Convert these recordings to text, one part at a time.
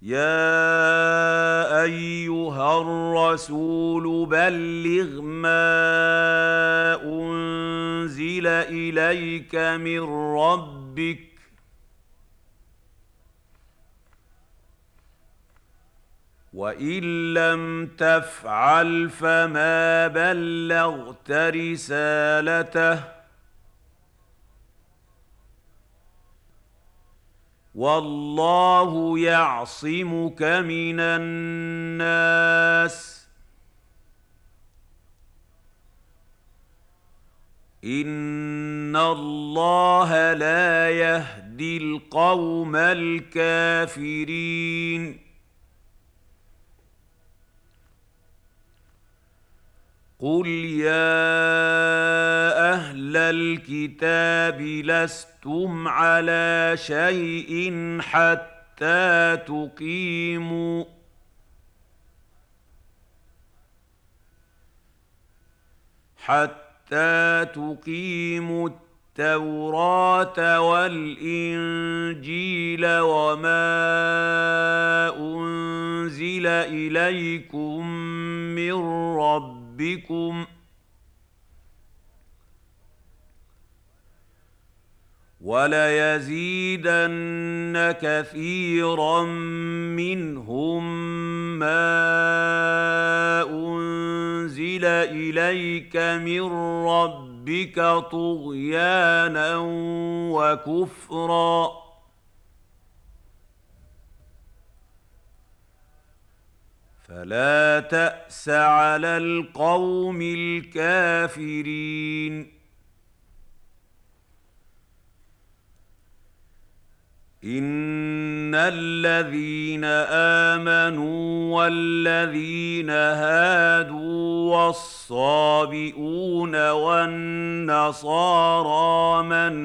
يا أيها الرسول بلغ ما أنزل إليك من ربك، وإن لم تفعل فما بلغت رسالته، والله يعصمك من الناس، إن الله لا يهدي القوم الكافرين. قل يا أهل الكتاب لستم على شيء حتى تقيموا التوراة والإنجيل وما أنزل إليكم من ربكم، وليزيدن كثيرا منهم ما أنزل إليك من ربك طغيانا وكفرا، فلا تأس على القوم الكافرين. إن الذين آمنوا والذين هادوا والصابئون والنصارى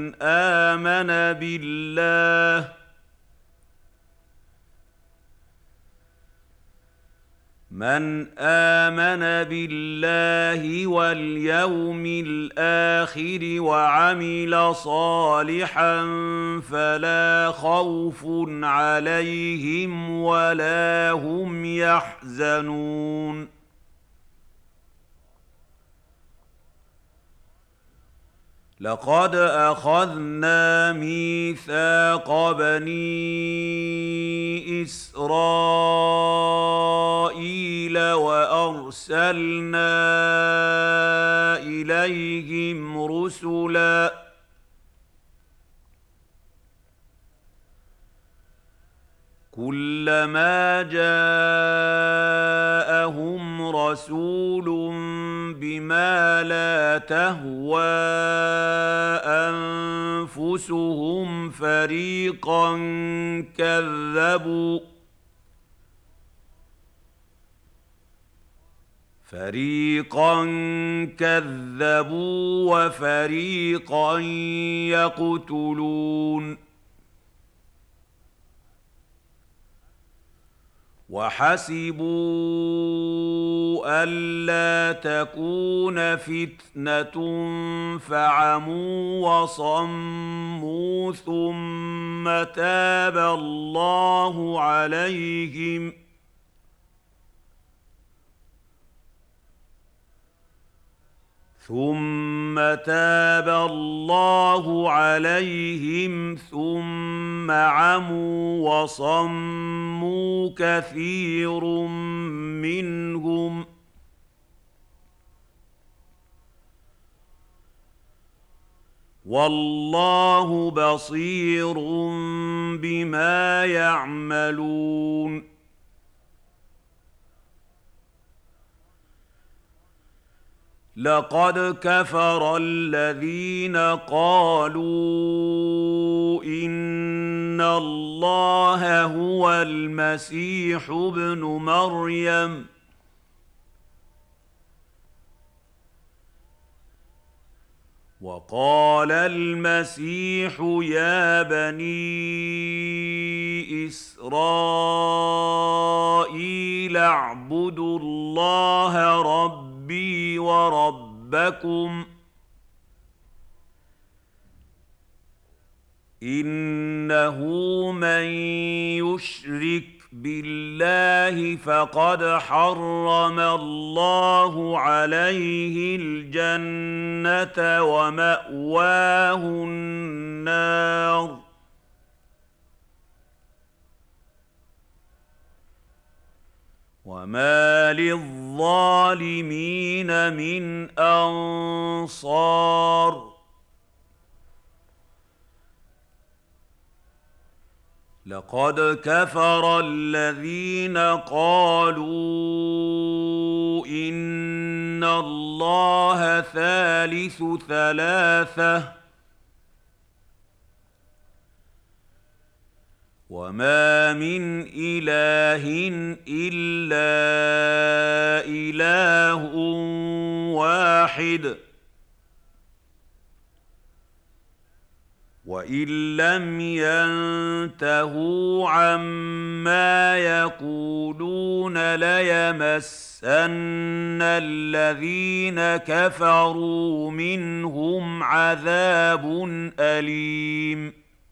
من آمن بالله واليوم الآخر وعمل صالحا فلا خوف عليهم ولا هم يحزنون. لقد أخذنا ميثاق بني إسرائيل وأرسلنا إليهم رسلا كلما جاءهم رسول بما لا تهوى أنفسهم فريقا كذبوا وفريقا يقتلون. وحسبوا ألا تكون فتنة فعموا وصموا ثم تاب الله عليهم ثم عموا وصموا كثير منهم، والله بصير بما يعملون. لقد كفر الذين قالوا إن الله هو المسيح ابن مريم، وقال المسيح يا بني إسرائيل اعبدوا الله ربي وربكم إنه من يشرك بالله فقد حرم الله عليه الجنة ومأواه النار وما للظالمين من أنصار لقد كفر الذين قالوا إن الله ثالث ثلاثة وما من إله إلا إله واحد وإن لم ينتهوا عما يقولون ليمسن الذين كفروا منهم عذاب أليم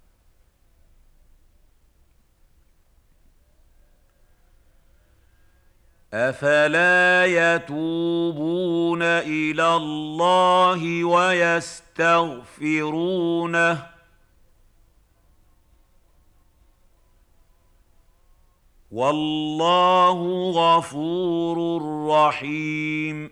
أفلا يتوبون إلى الله ويستغفرونه والله غفور رحيم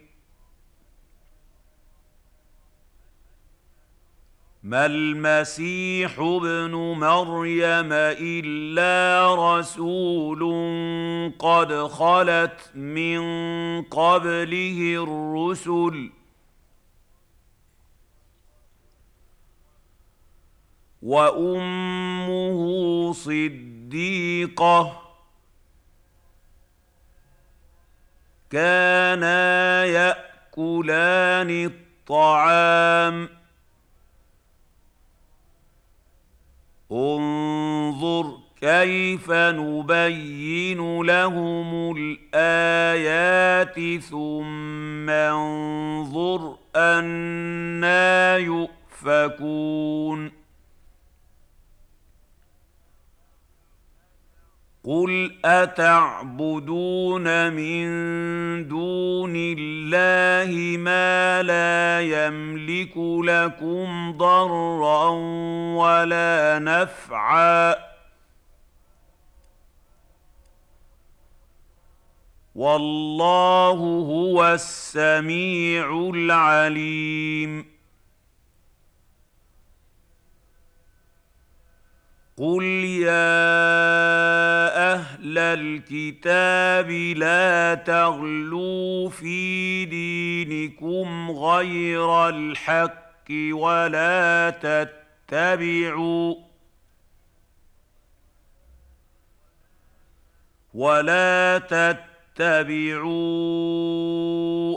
ما المسيح ابن مريم إلا رسول قد خلت من قبله الرسل وأمه صديقة كانا يأكلان الطعام انظر كيف نبين لهم الآيات ثم انظر أنى يؤفكون قل أتعبدون من دون الله ما لا يملك لكم ضرا ولا نفعا والله هو السميع العليم قل يا أهل الكتاب لا تغلوا في دينكم غير الحق ولا تتبعوا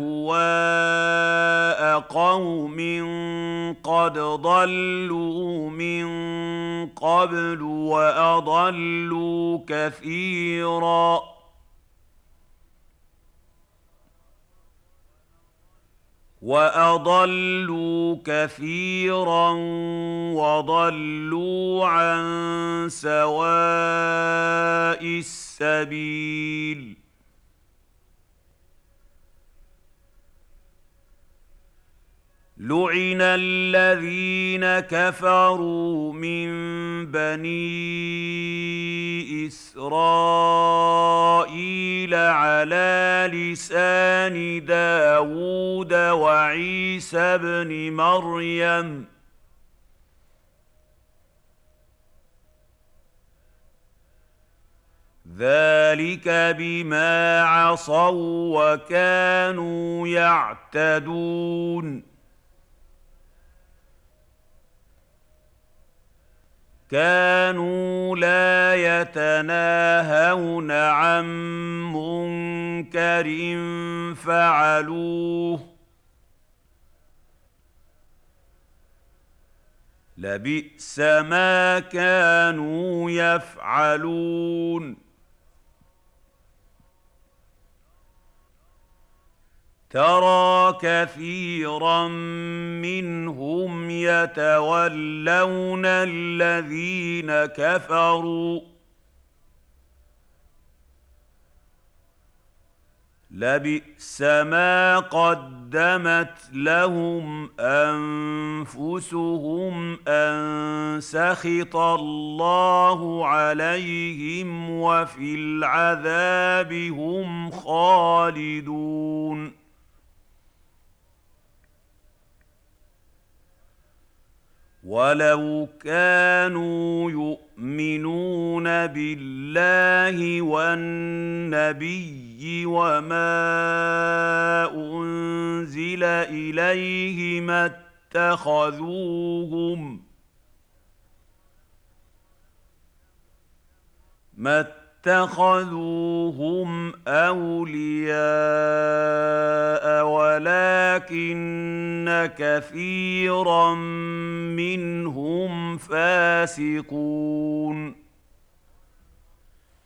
أهواء قوم قد ضلوا من قبل وأضلوا كثيرا وضلوا عن سواء السبيل لعن الذين كفروا من بني إسرائيل على لسان داود وعيسى بن مريم ذلك بما عصوا وكانوا يعتدون كانوا لا يتناهون عن منكر فعلوه لبئس ما كانوا يفعلون ترى كثيرا منهم يتولون الذين كفروا لبئس ما قدمت لهم انفسهم ان سخط الله عليهم وفي العذاب هم خالدون ولو كانوا يؤمنون بالله والنبي وما انزل اليه ما اتخذوهم اولياء ولكن كثيرا منهم فاسقون